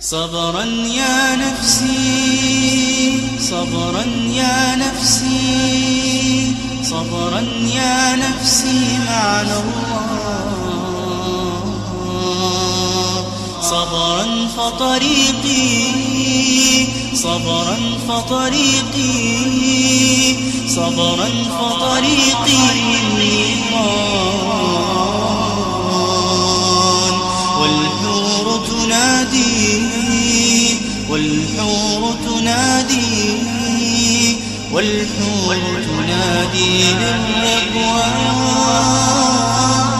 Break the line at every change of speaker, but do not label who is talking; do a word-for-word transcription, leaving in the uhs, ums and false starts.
صبرا يا نفسي صبرا يا نفسي صبرا يا نفسي معنا الله صبرا فطريقي صبرا فطريقي صبرا فطريقي للرضوان والحور تنادي والحور تنادي والحور تنادي للرضوان